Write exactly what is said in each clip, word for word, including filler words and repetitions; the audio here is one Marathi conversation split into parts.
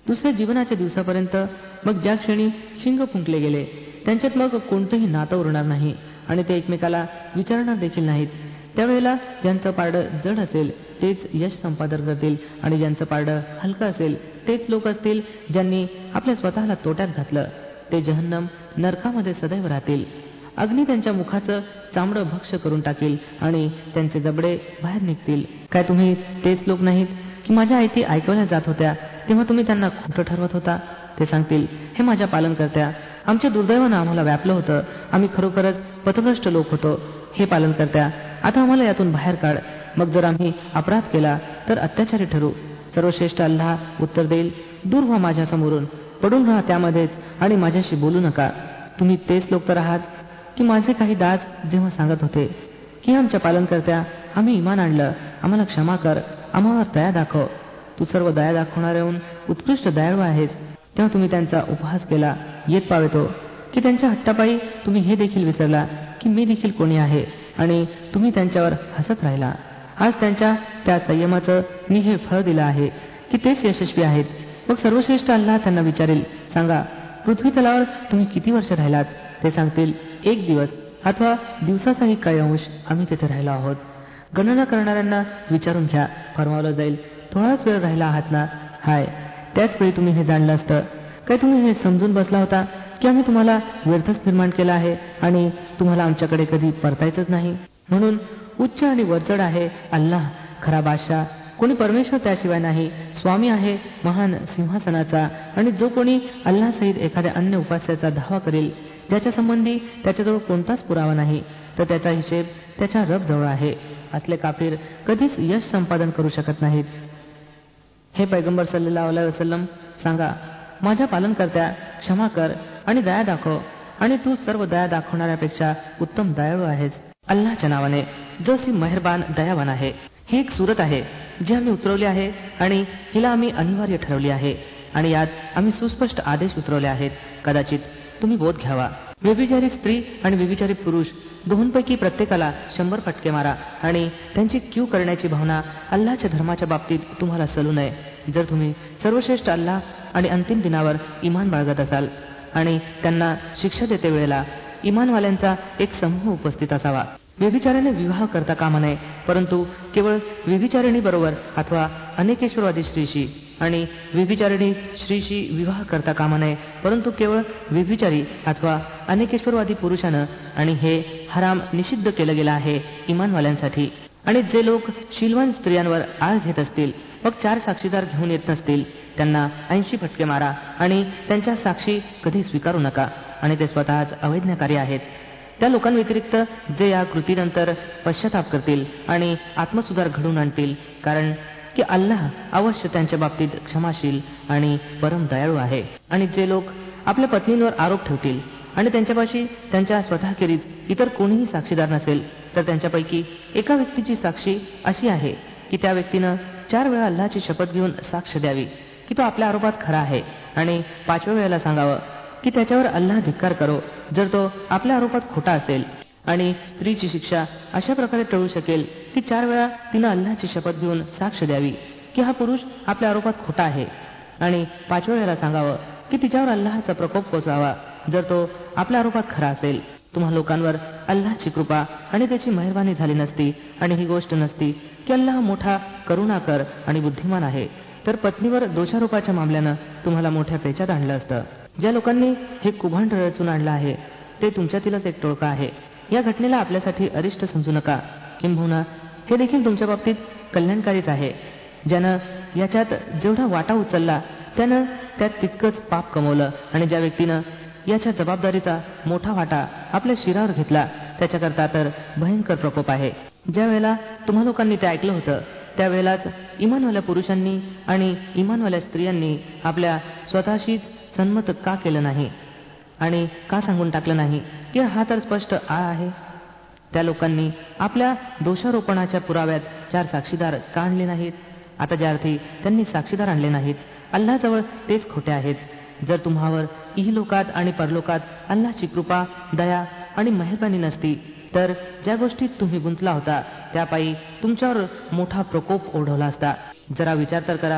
दुसऱ्या जीवनाच्या दिवसापर्यंत. मग ज्या क्षणी शिंग फुंकले गेले त्यांच्यात मग कोणतंही नातं उरणार नाही आणि ते एकमेकाला विचारणार देखील नाहीत. त्यावेळेला ज्यांचं पारडं जड असेल तेच यश संपादन करतील आणि ज्यांचं पारडं हलकं असेल तेच लोक असतील ज्यांनी आपल्या स्वतःला तोट्यात घातलं. ते जहन्नम नरकामध्ये सदैव राहतील. अग्नी त्यांच्या मुखाचं चामडं भक्ष करून टाकील आणि त्यांचे जबडे बाहेर निघतील. काय तुम्ही तेच लोक नाहीत की माझ्या आयती ऐकवल्या जात होत्या तेव्हा तुम्ही त्यांना खोटं ठरवत होता? ते सांगतील, हे माझ्या पालनकर्त्या, आमच्या दुर्दैवानं आम्हाला व्यापलं होतं. आम्ही खरोखरच पथभ्रष्ट लोक होतो. हे पालनकर्त्या, आता आम्हाला यातून बाहेर काढ. मग जर आम्ही अपराध केला तर अत्याचारी ठरू. सर्वश्रेष्ठ अल्लाह उत्तर देईल, दूर व्हा माझ्या समोरून, पडून राहा त्यामध्येच आणि माझ्याशी बोलू नका. तुम्ही तेच लोक तर आहात की माझे काही दास जेव्हा सांगत होते की आमच्या पालनकर्त्या, आम्ही इमान आणलं, आम्हाला क्षमा कर, आम्हावर दया दाखव. तू सर्व दया दाखवणाऱ्याहून उत्कृष्ट दयाळू आहेस. तेव्हा तुम्ही त्यांचा उपहास केला. येत पावेतो की त्यांच्या हट्टापायी तुम्ही हे देखील विसरला की मी देखील कोणी आहे आणि तुम्ही त्यांच्यावर हसत राहिला. आज त्यांच्या त्या संयमाचं मी हे फळ दिलं आहे की तेच यशस्वी आहेत. मग सर्वश्रेष्ठ अल्लाह त्यांना विचारेल, सांगा पृथ्वी तलावर तुम्ही किती वर्ष राहिलात? ते सांगतील, एक दिवस अथवा दिवसाचाही काही अंश आम्ही तिथे राहिलो आहोत. गणना करणाऱ्यांना विचारून घ्या, फरमावलं जाईल, थोडाच वेळ राहिला आहात ना? हाय, त्याच वेळी तुम्ही हे जाणलं असतं. काय तुम्ही हे समजून बसला होता की आम्ही तुम्हाला व्यर्थच निर्माण केला आहे आणि तुम्हाला आमच्याकडे कधी परतायचंच नाही? म्हणून उच्च आणि वरचढ आहे अल्लाह, खरा बादशाह, कोणी परमेश्वर त्याशिवाय नाही. स्वामी आहे महान सिंहासनाचा. आणि जो कोणी अल्लाह सहित एखाद्या अन्य उपास्याचा धावा करेल ज्याच्या संबंधी त्याच्याजवळ कोणताच पुरावा नाही, तर त्याचा हिशेब त्याच्या रब जवळ आहे. असले काफिर कधीच यश संपादन करू शकत नाहीत. हे पैगंबर सल्लल्लाहु अलैहि वसल्लम, सांगा, माझ्या पालनकर्त्या, क्षमा कर आणि दया दाखव, आणि तू सर्व दया दाखवणाऱ्यापेक्षा उत्तम दयाळू आहेस. अल्लाहच्या नावाने, जो सी मेहरबान दयावान आहे. ही एक सूरत आहे जी आम्ही उतरवली आहे आणि हिला आम्ही अनिवार्य ठरवली आहे आणि यात आम्ही सुस्पष्ट आदेश उतरवले आहेत. कदाचित तुम्ही बोध घ्यावा. व्यभिचारी स्त्री आणि व्यभिचारी पुरुष दोहोंपैकी प्रत्येकाला शंभर फटके मारा आणि त्यांची कीव करण्याची भावना अल्लाहच्या धर्माच्या बाबतीत तुम्हाला सलू नये. जर तुम्ही सर्वश्रेष्ठ अल्लाह आणि अंतिम दिनावर इमान बाळगत असाल. आणि त्यांना शिक्षा देते वेळेला इमानवाल्यांचा एक समूह उपस्थित असावा. व्यभिचाराने विवाह करता कामा नये, परंतु केवळ व्यभिचारिणी बरोबर अथवा अनेकेश्वरवादी स्त्रीशी. आणि व्यभिचारिणी स्त्रीशी विवाह करता कामा नये, परंतु केवळ व्यभिचारी अथवा अनेकेश्वरवादी पुरुषानं. आणि हे हराम निषिद्ध केलं गेलं आहे इमानवाल्यांसाठी. आणि जे लोक शीलवान स्त्रियांवर आळ घेत असतील मग चार साक्षीदार घेऊन येत नसतील, त्यांना ऐंशी फटके मारा आणि त्यांच्या साक्षी कधी स्वीकारू नका. आणि ते स्वतःच अवैज्ञाकारी आहेत. त्या लोकांव्यतिरिक्त जे या कृतीनंतर पश्चाताप करतील आणि आत्मसुधार घडवून आणतील, कारण की अल्लाह अवश्य त्यांच्या बाबतीत क्षमाशील आणि परम दयाळू आहे. आणि जे लोक आपल्या पत्नींवर आरोप ठेवतील आणि त्यांच्यापाशी त्यांच्या स्वतःखेरीज इतर कोणीही साक्षीदार नसेल, तर त्यांच्यापैकी एका व्यक्तीची साक्षी अशी आहे की त्या व्यक्तीनं चार वेळा अल्लाहची शपथ घेऊन साक्ष द्यावी की तो आपल्या आरोपात खरा आहे, आणि पाचव्या वेळेला सांगावं की त्याच्यावर अल्लाह धिक्कार करो जर तो आपल्या आरोपात खोटा असेल. आणि स्त्रीची शिक्षा अशा प्रकारे टळू शकेल की चार वेळा तिनं अल्लाहची शपथ घेऊन साक्ष द्यावी की हा पुरुष आपल्या आरोपात खोटा आहे, आणि पाचव्या वेळेला सांगावं की तिच्यावर अल्लाहचा प्रकोप कोसळावा जर तो आपल्या आरोपात खरा असेल. तुम्हा लोकांवर अल्लाहची कृपा आणि त्याची मेहरबानी झाली नसती आणि ही गोष्ट नसती की अल्लाह मोठा करुणाकर आणि बुद्धिमान आहे, तर पत्नीवर दोषारोपाच्या मामल्यानं तुम्हाला मोठ्या पेचात आणलं असतं. ज्या लोकांनी हे कुभांड रचून आणलं आहे ते तुमच्यातीलच एक टोळका आहे. या घटनेला आपल्यासाठी अरिष्ट समजू नका, किंबहुना हे देखील तुमच्या बाबतीत कल्याणकारीच आहे. ज्यानं याच्यात जेवढा वाटा उचलला त्यानं त्यात तितकंच पाप कमवलं, आणि ज्या व्यक्तीनं याच्या जबाबदारीचा मोठा वाटा आपल्या शिरावर घेतला त्याच्याकरता तर भयंकर प्रकोप आहे. ज्या वेळेला तुम्हा लोकांनी ते ऐकलं होतं त्यावेळेलाच इमानवाल्या पुरुषांनी आणि इमानवाल्या स्त्रियांनी आपल्या स्वतःशीच सन्मत का केलं नाही आणि का सांगून टाकलं नाही की हा तर स्पष्ट आळ आहे. त्या लोकांनी आपल्या दोषारोपणाच्या पुराव्यात चार साक्षीदार का आणले नाहीत? आता ज्या अर्थी त्यांनी साक्षीदार आणले नाहीत, अल्लाहजवळ तेच खोटे आहेत. जर तुम्हावर इहलोकात आणि परलोकात अल्लाहची कृपा, दया आणि मेहरबानी नसती, तर ज्या गोष्टीत तुम्ही गुंतला होता त्यापायी तुमच्यावर मोठा प्रकोप ओढवला असता. जरा विचार तर करा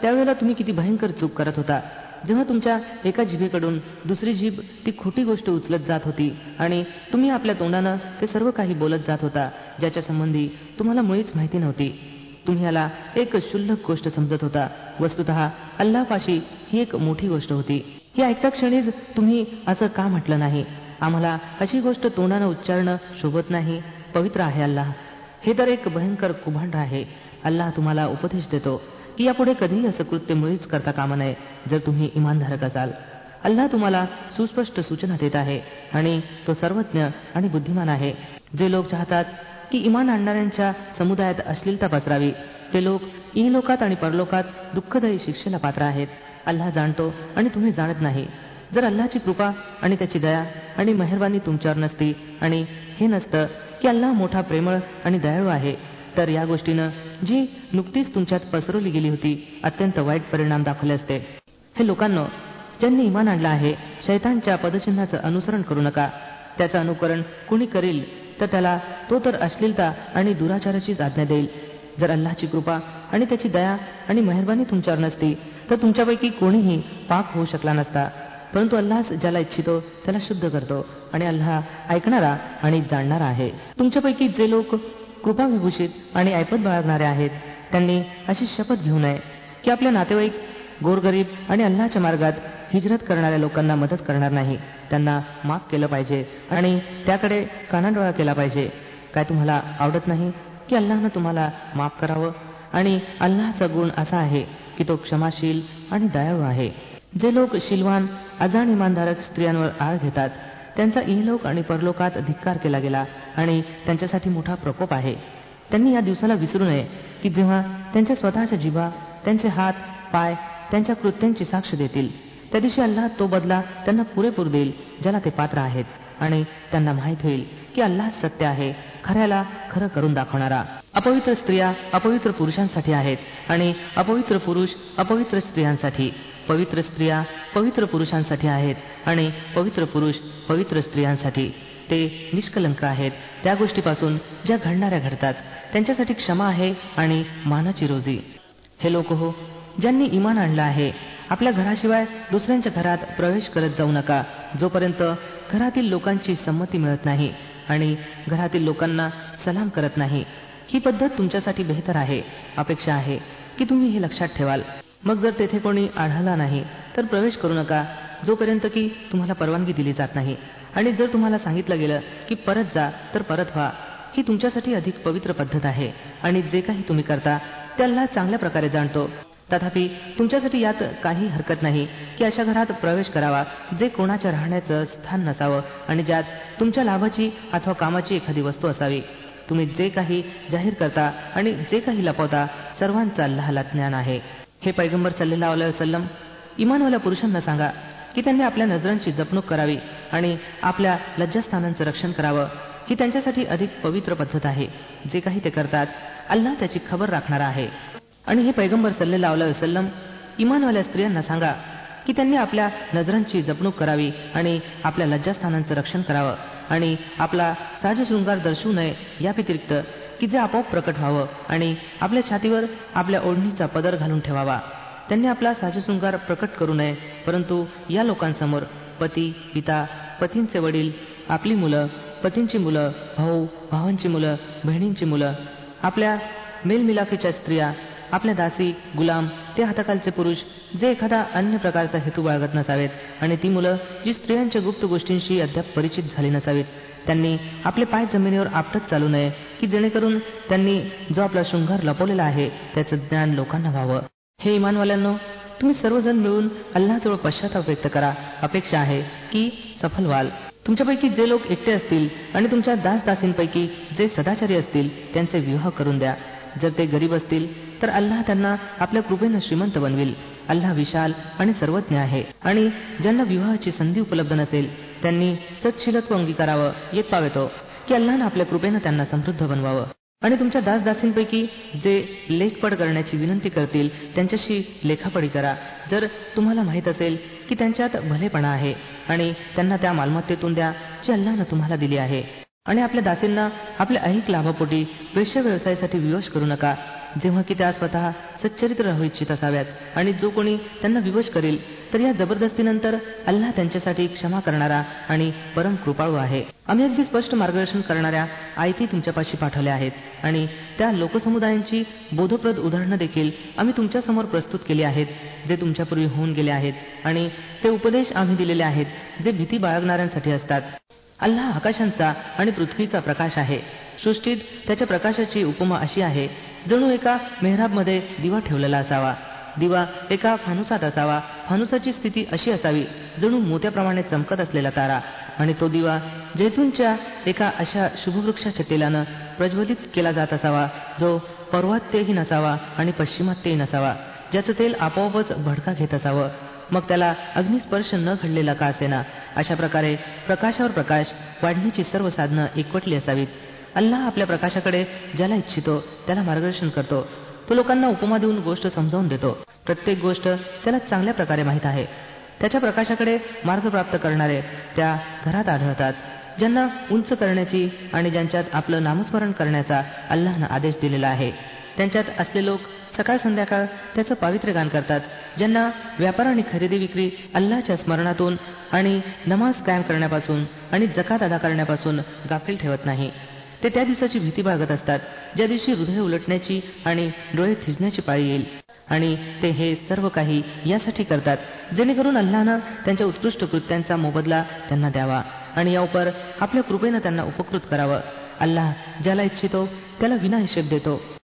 त्यावेळेला तुम्ही किती भयंकर चूक करत होता, जेव्हा तुमच्या एका जिभेकडून दुसरी जीभ ती खोटी गोष्ट उचलत जात होती आणि तुम्ही आपल्या तोंडानं ते सर्व काही बोलत जात होता ज्याच्या संबंधी तुम्हाला मुळीच माहिती नव्हती. तुम्ही याला एक क्षुल्लक गोष्ट समजत होता. वस्तुतः अल्लाहपाशी ही एक मोठी गोष्ट होती. ही ऐकता क्षणीच तुम्ही असं का म्हटलं नाही, आम्हाला अशी गोष्ट तोंडानं उच्चारणं शोभत नाही, पवित्र आहे अल्लाह. हे तर एक भयंकर कुभांड आहे. अल्लाह तुम्हाला उपदेश देतो की यापुढे कधीही असं कृत्य मुळीच करता कामा नये जर तुम्ही इमानधारक असाल. अल्लाह तुम्हाला सुस्पष्ट सूचना देत आहे आणि तो सर्वज्ञ आणि बुद्धिमान आहे. जे लोक चाहतात की इमान आणणाऱ्यांच्या समुदायात अश्लीलता पसरावी, ते लोक इहलोकात आणि परलोकात दुःखदायी शिक्षेला पात्र आहेत. अल्लाह जाणतो आणि तुम्ही जाणत नाही. जर अल्लाहची कृपा आणि त्याची दया आणि मेहरबानी तुमच्यावर नसती आणि हे नसतं की अल्लाह मोठा प्रेमळ आणि दयाळू आहे, तर या गोष्टीनं जी नुकतीच तुमच्यात पसरवली गेली होती अत्यंत वाईट परिणाम दाखवले असते. हे लोकांनो, ज्यांनी इमान आणलं आहे, शैतानच्या पदचिन्हाचं अनुसरण करू नका. त्याचं अनुकरण कुणी करील तर त्याला तो तर अश्लीलता आणि दुराचाराचीच आज्ञा देईल. जर अल्लाहची कृपा आणि त्याची दया आणि मेहरबानी तुमच्यावर नसती तर तुमच्यापैकी कोणीही पाक होऊ शकला नसता. परंतु अल्लाह ज्याला इच्छितो त्याला शुद्ध करतो आणि अल्लाह ऐकणारा आणि जाणणारा आहे. तुमच्यापैकी जे लोक कृपाविभूषित आणि ऐपत बाळगणारे आहेत, त्यांनी अशी शपथ घेऊ नये की आपल्या नातेवाईक, गोरगरीब आणि अल्लाहच्या मार्गात हिजरत करणाऱ्या लोकांना मदत करणार नाही. त्यांना माफ केलं पाहिजे आणि त्याकडे कानाडोळा केला पाहिजे. काय तुम्हाला आवडत नाही की अल्लाहनं तुम्हाला माफ करावं? आणि अल्लाहचा गुण असा आहे की तो क्षमाशील आणि दयाळू आहे. जे लोक शीलवान, अजाण इमानधारक स्त्रियांवर आळ घेतात, त्यांचा इहलोक आणि परलोकात धिक्कार केला गेला आणि त्यांच्यासाठी मोठा प्रकोप आहे. त्यांनी या दिवसाला विसरू नये की जेव्हा त्यांच्या स्वतःच्या जिभा, त्यांचे हात, पाय त्यांच्या कृत्यांची साक्ष देतील. त्या दिवशी अल्लाह तो बदला त्यांना पुरेपूर देईल ज्याला ते पात्र आहेत आणि त्यांना माहीत होईल की अल्लाह सत्य आहे, खऱ्याला खरं करून दाखवणारा. अपवित्र स्त्रिया अपवित्र पुरुषांसाठी आहेत आणि अपवित्र पुरुष अपवित्र स्त्रियांसाठी. पवित्र स्त्रिया पवित्र पुरुषांसाठी आहेत आणि पवित्र पुरुष पवित्र स्त्रियांसाठी. ते निष्कलंक आहेत त्या गोष्टीपासून ज्या घडणाऱ्या घडतात. त्यांच्यासाठी क्षमा आहे आणि मानाची रोजी. हे लोक हो, ज्यांनी इमान आणलं आहे, आपल्या घराशिवाय दुसऱ्यांच्या घरात प्रवेश करत जाऊ नका जोपर्यंत घरातील लोकांची संमती मिळत नाही आणि घरातील लोकांना सलाम करत नाही. ही पद्धत तुमच्यासाठी बेहतर आहे. अपेक्षा आहे की तुम्ही हे लक्षात ठेवाल. मग जर तेथे कोणी आढळला नाही तर प्रवेश करू नका जोपर्यंत की तुम्हाला परवानगी दिली जात नाही. आणि जर तुम्हाला सांगितलं गेलं की परत जा तर परत व्हा. ही तुमच्यासाठी अधिक पवित्र पद्धत आहे आणि जे काही तुम्ही करता ते अल्लाह चांगल्या प्रकारे जाणतो. तथापि तुमच्यासाठी यात काही हरकत नाही की अशा घरात प्रवेश करावा जे कोणाच्या राहण्याचं स्थान नसावं आणि ज्यात तुमच्या लाभाची अथवा कामाची एखादी वस्तू असावी. तुम्ही जे काही जाहीर करता आणि जे काही लपवता सर्वांचं अल्लाहला ज्ञान आहे. हे पैगंबर सल्लल्लाहु अलैहि वसल्लम, इमानवाल्या पुरुषांना सांगा की त्यांनी आपल्या नजरांची जपणूक करावी आणि आपल्या लज्जास्थानांचं रक्षण करावं. ही त्यांच्यासाठी अधिक पवित्र पद्धत आहे. जे काही ते करतात अल्लाह त्याची खबर राखणारा आहे. आणि हे पैगंबर सल्लल्लाहु अलैहि वसल्लम, इमानवाल्या स्त्रियांना सांगा की त्यांनी आपल्या नजरांची जपणूक करावी आणि आपल्या लज्जास्थानांचं रक्षण करावं आणि आपला साजशृंगार दर्शवू नये या व्यतिरिक्त की जे आपोआप प्रकट व्हावं आणि आपल्या छातीवर आपल्या ओढणीचा पदर घालून ठेवावा. त्यांनी आपला साजशृंगार प्रकट करू नये, परंतु या लोकांसमोर पती, पिता, पतींचे वडील, आपली मुलं, पतींची मुलं, भाऊ, भावांची मुलं, बहिणींची मुलं, आपल्या मेलमिलाफीच्या स्त्रिया, आपल्या दासी, गुलाम, ते हाताखालचे पुरुष जे एखादा अन्य प्रकारचा हेतू बाळगत नसावेत आणि ती मुलं जी स्त्रियांच्या गुप्त गोष्टींशी अद्याप परिचित झाली नसावीत. त्यांनी आपले पाय जमिनीवर आपटत चालू नये की जेणेकरून त्यांनी जो आपला शृंगार लपवलेला आहे त्याचं ज्ञान लोकांना व्हावं. हे इमानवाल्यांनो, तुम्ही सर्वजण मिळून अल्लाहजवळ पश्चाताप व्यक्त करा. अपेक्षा आहे की सफल व्हाल. तुमच्यापैकी जे लोक एकटे असतील आणि तुमच्या दासदासींपैकी जे सदाचारी असतील त्यांचे विवाह करून द्या. जर ते गरीब असतील तर अल्लाह त्यांना आपल्या कृपेनं श्रीमंत बनविल. अल्लाह विशाल आणि सर्वज्ञ आहे. आणि ज्यांना विवाहाची संधी उपलब्ध नसेल त्यांनी सत्शीलत्व अंगीकारावं. येत पावेतो की अल्लाहनं आपल्या कृपेनं त्यांना समृद्ध बनवावं. आणि तुमच्या दासदासींपैकी जे लेखपड करण्याची विनंती करतील त्यांच्याशी लेखापडी करा. जर तुम्हाला माहीत असेल की त्यांच्यात भलेपणा आहे आणि त्यांना त्या मालमत्तेतून द्या जी अल्लाहनं तुम्हाला दिली आहे. आणि आपल्या दासींना आपल्या ऐहिक लाभापोटी वेश्या व्यवसायासाठी विवश करू नका. जेव्हा की त्या स्वतः सच्चरित्र राहू इच्छित असाव्यात. आणि जो कोणी त्यांना विवश करेल तर या जबरदस्तीनंतर अल्लाह त्यांच्यासाठी क्षमा करणारा आणि परम कृपाळू आहे. आम्ही अगदी स्पष्ट मार्गदर्शन करणाऱ्या आयती तुमच्यापाशी पाठवल्या आहेत आणि त्या लोकसमुदायांची बोधप्रद उदाहरणं देखील आम्ही तुमच्यासमोर प्रस्तुत केली आहेत जे तुमच्यापूर्वी होऊन गेले आहेत. आणि ते उपदेश आम्ही दिलेले आहेत जे भीती बाळगणाऱ्यांसाठी असतात. अल्लाह आकाशांचा आणि पृथ्वीचा प्रकाश आहे. सृष्टीत त्याच्या प्रकाशाची उपमा अशी आहे जणू एका मेहराबमध्ये दिवा ठेवलेला असावा. दिवा एका फानुसात असावा. फानुसाची स्थिती अशी असावी जणू मोत्याप्रमाणे चमकत असलेला तारा. आणि तो दिवा जैतूनच्या एका अशा शुभवृक्षाच्या तेलानं प्रज्वलित केला जात असावा जो पौर्वात्यही नसावा आणि पश्चिमात्यही नसावा, ज्याचं तेल आपोआपच भडका घेत असावं, मग त्याला अग्निस्पर्श न घडलेला का असेना. अशा प्रकारे प्रकाशावर प्रकाश वाढण्याची सर्व साधनं एकवटली असावीत. अल्लाह आपल्या प्रकाशाकडे ज्याला इच्छितो त्याला मार्गदर्शन करतो. तो लोकांना उपमा देऊन गोष्ट समजावून देतो. प्रत्येक गोष्ट त्याला चांगल्या प्रकारे माहीत आहे. त्याच्या प्रकाशाकडे मार्ग प्राप्त करणारे त्या घरात आढळतात ज्यांना उंच करण्याची आणि ज्यांच्यात आपलं नामस्मरण करण्याचा अल्लाहनं आदेश दिलेला आहे. त्यांच्यात असले लोक सकाळ संध्याकाळ त्याचं पावित्र्य गान करतात, ज्यांना व्यापार आणि खरेदी विक्री अल्लाहच्या स्मरणातून आणि नमाज कायम करण्यापासून आणि जकात अदा करण्यापासून गाफील ठेवत नाही. ते त्या दिवसाची भीती बाळगत असतात ज्या दिवशी हृदय उलटण्याची आणि डोळे थिजण्याची पाळी येईल. आणि ते हे सर्व काही यासाठी करतात जेणेकरून अल्लाहनं त्यांच्या उत्कृष्ट कृत्यांचा मोबदला त्यांना द्यावा आणि या उपर आपल्या कृपेनं त्यांना उपकृत करावं. अल्लाह ज्याला इच्छितो त्याला विनाहिशेब देतो.